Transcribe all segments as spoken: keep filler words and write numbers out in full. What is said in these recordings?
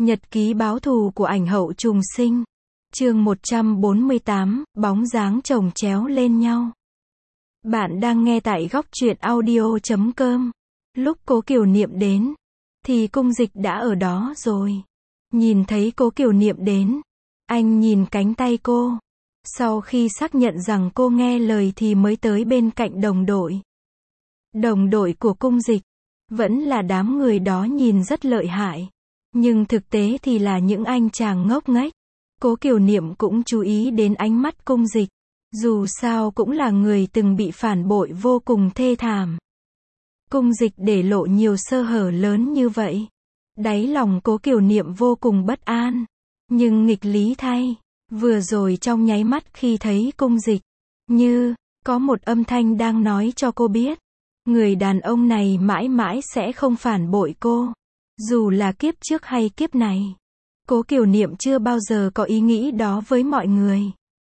Nhật ký báo thù của ảnh hậu trùng sinh. Chương một trăm bốn mươi tám, bóng dáng chồng chéo lên nhau. Bạn đang nghe tại góc truyện audio chấm com. Lúc Cố Kiều Niệm đến, thì Cung Dịch đã ở đó rồi. Nhìn thấy Cố Kiều Niệm đến, anh nhìn cánh tay cô. Sau khi xác nhận rằng cô nghe lời thì mới tới bên cạnh đồng đội. Đồng đội của Cung Dịch, vẫn là đám người đó nhìn rất lợi hại. Nhưng thực tế thì là những anh chàng ngốc nghếch. Cố Kiều Niệm cũng chú ý đến ánh mắt Cung Dịch. Dù sao cũng là người từng bị phản bội vô cùng thê thảm. Cung Dịch để lộ nhiều sơ hở lớn như vậy. Đáy lòng Cố Kiều Niệm vô cùng bất an. Nhưng nghịch lý thay, vừa rồi trong nháy mắt khi thấy Cung Dịch, như có một âm thanh đang nói cho cô biết, người đàn ông này mãi mãi sẽ không phản bội cô. Dù là kiếp trước hay kiếp này. Cố Kiều Niệm chưa bao giờ có ý nghĩ đó với mọi người.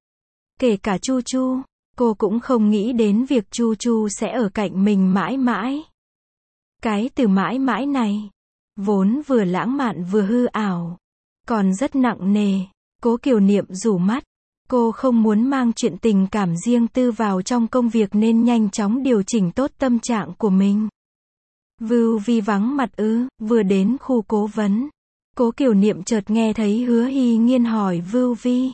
Kể cả Chu Chu, cô cũng không nghĩ đến việc Chu Chu sẽ ở cạnh mình mãi mãi. Cái từ mãi mãi này, vốn vừa lãng mạn vừa hư ảo, còn rất nặng nề. Cố Kiều Niệm rủ mắt. Cô không muốn mang chuyện tình cảm riêng tư vào trong công việc nên nhanh chóng điều chỉnh tốt tâm trạng của mình. Vưu Vi vắng mặt ư? Vừa đến khu cố vấn, Cố Kiều Niệm chợt nghe thấy Hứa Hy Nghiên hỏi Vưu Vi.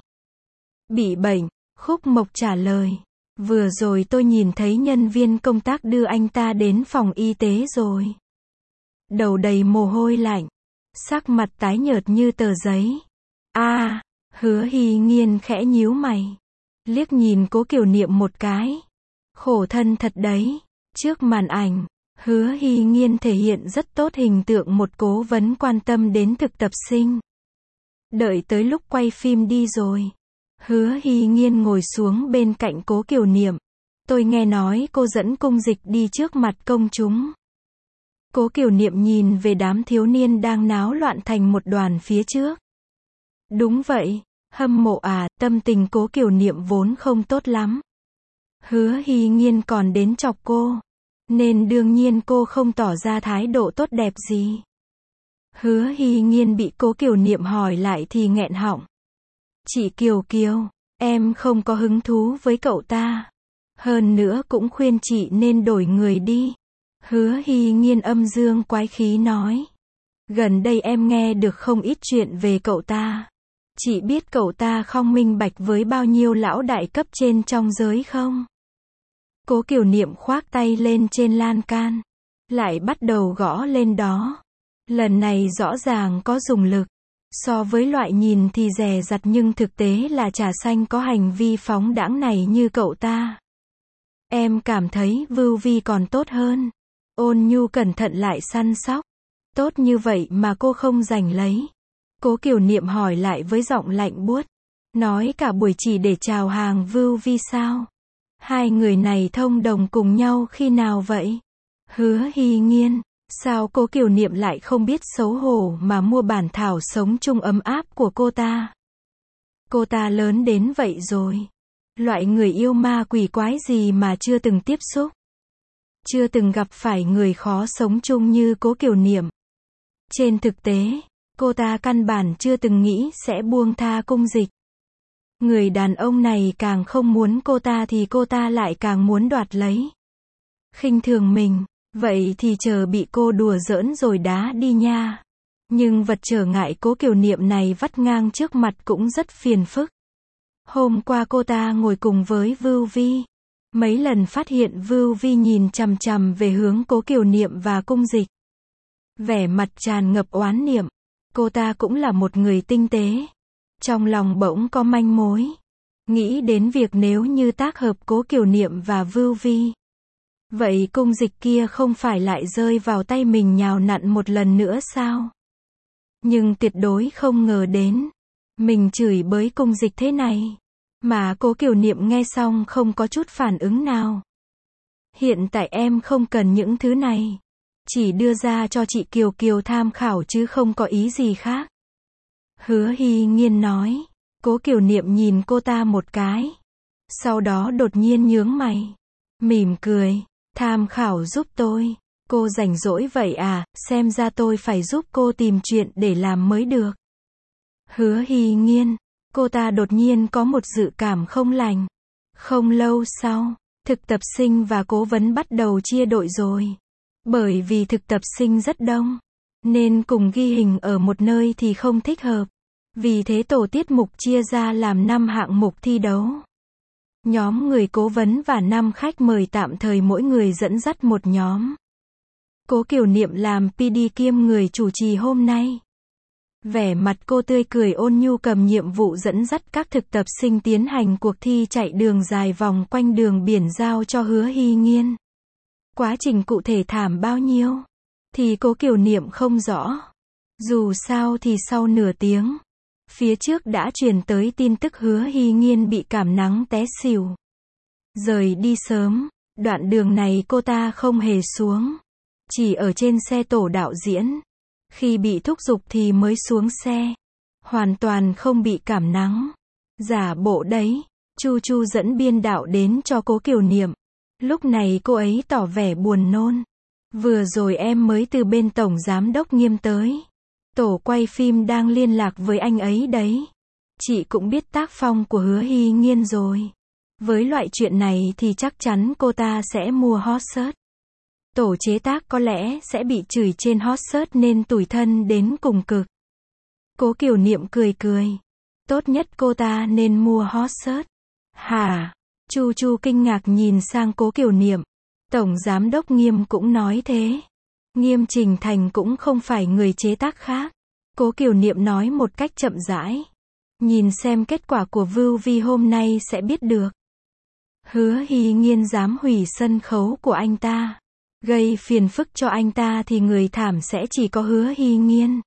Bị bệnh, Khúc Mộc trả lời. Vừa rồi tôi nhìn thấy nhân viên công tác đưa anh ta đến phòng y tế rồi. Đầu đầy mồ hôi lạnh, sắc mặt tái nhợt như tờ giấy. A, à, Hứa Hy Nghiên khẽ nhíu mày, liếc nhìn Cố Kiều Niệm một cái. Khổ thân thật đấy. Trước màn ảnh, Hứa Hy Nghiên thể hiện rất tốt hình tượng một cố vấn quan tâm đến thực tập sinh. Đợi tới lúc quay phim đi rồi, Hứa Hy Nghiên ngồi xuống bên cạnh Cố Kiều Niệm. Tôi nghe nói cô dẫn Cung Dịch đi trước mặt công chúng. Cố Kiều Niệm nhìn về đám thiếu niên đang náo loạn thành một đoàn phía trước. Đúng vậy, hâm mộ à, tâm tình Cố Kiều Niệm vốn không tốt lắm. Hứa Hy Nghiên còn đến chọc cô, nên đương nhiên cô không tỏ ra thái độ tốt đẹp gì. Hứa Hy Nghiên bị Cố Kiều Niệm hỏi lại thì nghẹn họng. Chị Kiều Kiều, em không có hứng thú với cậu ta. Hơn nữa cũng khuyên chị nên đổi người đi. Hứa Hy Nghiên âm dương quái khí nói. Gần đây em nghe được không ít chuyện về cậu ta. Chị biết cậu ta không minh bạch với bao nhiêu lão đại cấp trên trong giới không? Cố Kiều Niệm khoác tay lên trên lan can, lại bắt đầu gõ lên đó. Lần này rõ ràng có dùng lực. So với loại nhìn thì dè dặt nhưng thực tế là trà xanh có hành vi phóng đãng này như cậu ta. Em cảm thấy Vưu Vi còn tốt hơn. Ôn nhu cẩn thận lại săn sóc. Tốt như vậy mà cô không giành lấy. Cố Kiều Niệm hỏi lại với giọng lạnh buốt. Nói cả buổi chỉ để chào hàng Vưu Vi sao? Hai người này thông đồng cùng nhau khi nào vậy? Hứa Hy Nghiên, sao Cố Kiều Niệm lại không biết xấu hổ mà mua bản thảo sống chung ấm áp của cô ta? Cô ta lớn đến vậy rồi. Loại người yêu ma quỷ quái gì mà chưa từng tiếp xúc? Chưa từng gặp phải người khó sống chung như Cố Kiều Niệm. Trên thực tế, cô ta căn bản chưa từng nghĩ sẽ buông tha Cung Dịch. Người đàn ông này càng không muốn cô ta thì cô ta lại càng muốn đoạt lấy. Khinh thường mình, vậy thì chờ bị cô đùa giỡn rồi đá đi nha. Nhưng vật trở ngại Cố Kiều Niệm này vắt ngang trước mặt cũng rất phiền phức. Hôm qua cô ta ngồi cùng với Vưu Vi. Mấy lần phát hiện Vưu Vi nhìn chằm chằm về hướng Cố Kiều Niệm và Cung Dịch. Vẻ mặt tràn ngập oán niệm. Cô ta cũng là một người tinh tế. Trong lòng bỗng có manh mối. Nghĩ đến việc nếu như tác hợp Cố Kiều Niệm và Vưu Vi, vậy Cung Dịch kia không phải lại rơi vào tay mình nhào nặn một lần nữa sao? Nhưng tuyệt đối không ngờ đến. Mình chửi bới Cung Dịch thế này, mà Cố Kiều Niệm nghe xong không có chút phản ứng nào. Hiện tại em không cần những thứ này. Chỉ đưa ra cho chị Kiều Kiều tham khảo chứ không có ý gì khác. Hứa Hy Nghiên nói. Cố Kiều Niệm nhìn cô ta một cái. Sau đó đột nhiên nhướng mày. Mỉm cười. Tham khảo giúp tôi. Cô rảnh rỗi vậy à, xem ra tôi phải giúp cô tìm chuyện để làm mới được. Hứa Hy Nghiên, cô ta đột nhiên có một dự cảm không lành. Không lâu sau, thực tập sinh và cố vấn bắt đầu chia đội rồi. Bởi vì thực tập sinh rất đông, nên cùng ghi hình ở một nơi thì không thích hợp. Vì thế tổ tiết mục chia ra làm năm hạng mục thi đấu. Nhóm người cố vấn và năm khách mời tạm thời mỗi người dẫn dắt một nhóm. Cố Kiều Niệm làm pê đê kiêm người chủ trì hôm nay. Vẻ mặt cô tươi cười ôn nhu cầm nhiệm vụ dẫn dắt các thực tập sinh tiến hành cuộc thi chạy đường dài vòng quanh đường biển giao cho Hứa Hy Nghiên. Quá trình cụ thể thảm bao nhiêu thì Cố Kiều Niệm không rõ. Dù sao thì sau nửa tiếng, phía trước đã truyền tới tin tức Hứa Hy Nghiên bị cảm nắng té xỉu. Rời đi sớm, đoạn đường này cô ta không hề xuống. Chỉ ở trên xe tổ đạo diễn. Khi bị thúc giục thì mới xuống xe. Hoàn toàn không bị cảm nắng. Giả bộ đấy. Chu Chu dẫn biên đạo đến cho Cố Kiều Niệm. Lúc này cô ấy tỏ vẻ buồn nôn. Vừa rồi em mới từ bên tổng giám đốc Nghiêm tới. Tổ quay phim đang liên lạc với anh ấy đấy. Chị cũng biết tác phong của Hứa Hy Nghiên rồi. Với loại chuyện này thì chắc chắn cô ta sẽ mua hot search. Tổ chế tác có lẽ sẽ bị chửi trên hot search nên tủi thân đến cùng cực. Cố Kiều Niệm cười cười. Tốt nhất cô ta nên mua hot search. Hả? Chu Chu kinh ngạc nhìn sang Cố Kiều Niệm. Tổng giám đốc Nghiêm cũng nói thế. Nghiêm Trình Thành cũng không phải người chế tác khác. Cố Kiều Niệm nói một cách chậm rãi. Nhìn xem kết quả của vê u vê hôm nay sẽ biết được. Hứa Hy Nghiên dám hủy sân khấu của anh ta, gây phiền phức cho anh ta thì người thảm sẽ chỉ có Hứa Hy Nghiên.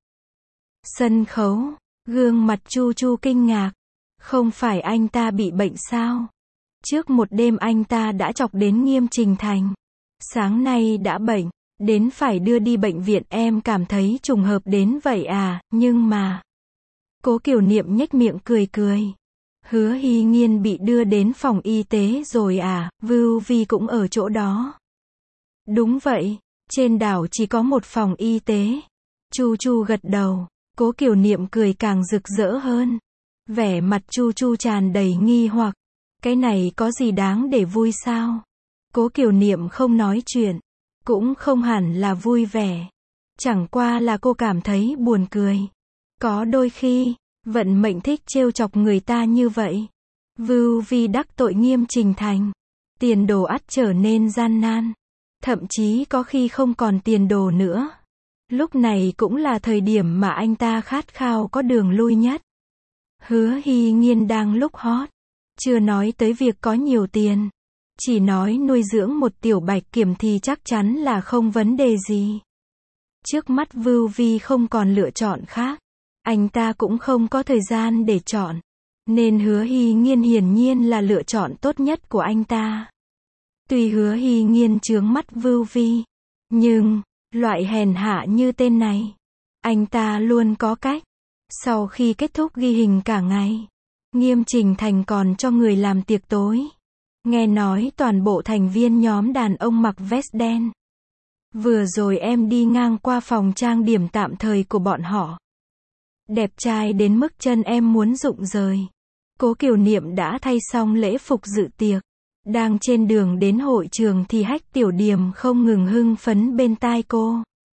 Sân khấu, gương mặt Chu Chu kinh ngạc. Không phải anh ta bị bệnh sao? Trước một đêm anh ta đã chọc đến Nghiêm Trình Thành. Sáng nay đã bệnh, đến phải đưa đi bệnh viện, em cảm thấy trùng hợp đến vậy à, nhưng mà... Cố Kiều Niệm nhếch miệng cười cười. Hứa Hy Nghiên bị đưa đến phòng y tế rồi à, vê u vê cũng ở chỗ đó. Đúng vậy, trên đảo chỉ có một phòng y tế. Chu Chu gật đầu, Cố Kiều Niệm cười càng rực rỡ hơn. Vẻ mặt Chu Chu tràn đầy nghi hoặc. Cái này có gì đáng để vui sao? Cố Kiều Niệm không nói chuyện, cũng không hẳn là vui vẻ. Chẳng qua là cô cảm thấy buồn cười. Có đôi khi, vận mệnh thích trêu chọc người ta như vậy. vê u vê đắc tội Nghiêm Trình Thành. Tiền đồ ắt trở nên gian nan. Thậm chí có khi không còn tiền đồ nữa. Lúc này cũng là thời điểm mà anh ta khát khao có đường lui nhất. Hứa Hy Nghiên đang lúc hot. Chưa nói tới việc có nhiều tiền. Chỉ nói nuôi dưỡng một tiểu bạch kiểm thì chắc chắn là không vấn đề gì. Trước mắt vê u vê không còn lựa chọn khác. Anh ta cũng không có thời gian để chọn. Nên Hứa Hy Nghiên hiển nhiên là lựa chọn tốt nhất của anh ta. Tuy Hứa Hy Nghiên chướng mắt vê u vê, nhưng, loại hèn hạ như tên này, anh ta luôn có cách. Sau khi kết thúc ghi hình cả ngày, Nghiêm Trình Thành còn cho người làm tiệc tối. Nghe nói toàn bộ thành viên nhóm đàn ông mặc vest đen. Vừa rồi em đi ngang qua phòng trang điểm tạm thời của bọn họ. Đẹp trai đến mức chân em muốn rụng rời. Cố Kiều Niệm đã thay xong lễ phục dự tiệc. Đang trên đường đến hội trường thì Hách Tiểu Điềm không ngừng hưng phấn bên tai cô.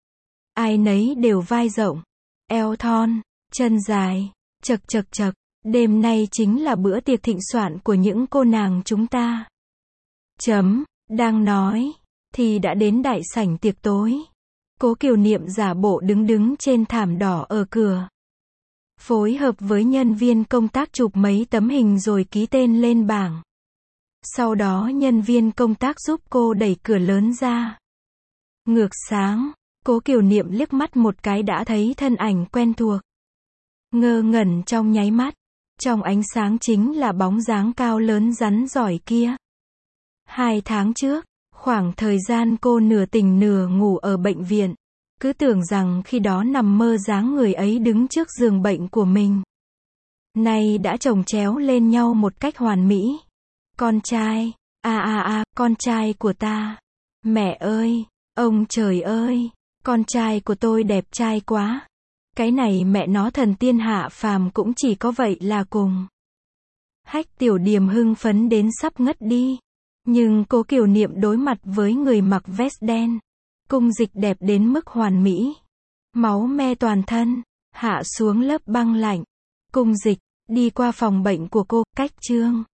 Ai nấy đều vai rộng, eo thon, chân dài, chật chật chật. Đêm nay chính là bữa tiệc thịnh soạn của những cô nàng chúng ta. Chấm, đang nói, thì đã đến đại sảnh tiệc tối. Cố Kiều Niệm giả bộ đứng đứng trên thảm đỏ ở cửa. Phối hợp với nhân viên công tác chụp mấy tấm hình rồi ký tên lên bảng. Sau đó nhân viên công tác giúp cô đẩy cửa lớn ra. Ngược sáng, Cố Kiều Niệm liếc mắt một cái đã thấy thân ảnh quen thuộc. Ngơ ngẩn trong nháy mắt. Trong ánh sáng chính là bóng dáng cao lớn rắn giỏi kia. Hai tháng trước, khoảng thời gian cô nửa tỉnh nửa ngủ ở bệnh viện. Cứ tưởng rằng khi đó nằm mơ dáng người ấy đứng trước giường bệnh của mình. Nay đã chồng chéo lên nhau một cách hoàn mỹ. Con trai, a a a, con trai của ta. Mẹ ơi, Ông trời ơi, con trai của tôi đẹp trai quá. Cái này mẹ nó thần tiên hạ phàm cũng chỉ có vậy là cùng. Hách Tiểu Điềm hưng phấn đến sắp ngất đi. Nhưng Cố Kiều Niệm đối mặt với người mặc vest đen. Cung Dịch đẹp đến mức hoàn mỹ. Máu me toàn thân, hạ xuống lớp băng lạnh. Cung Dịch, đi qua phòng bệnh của cô, cách Trương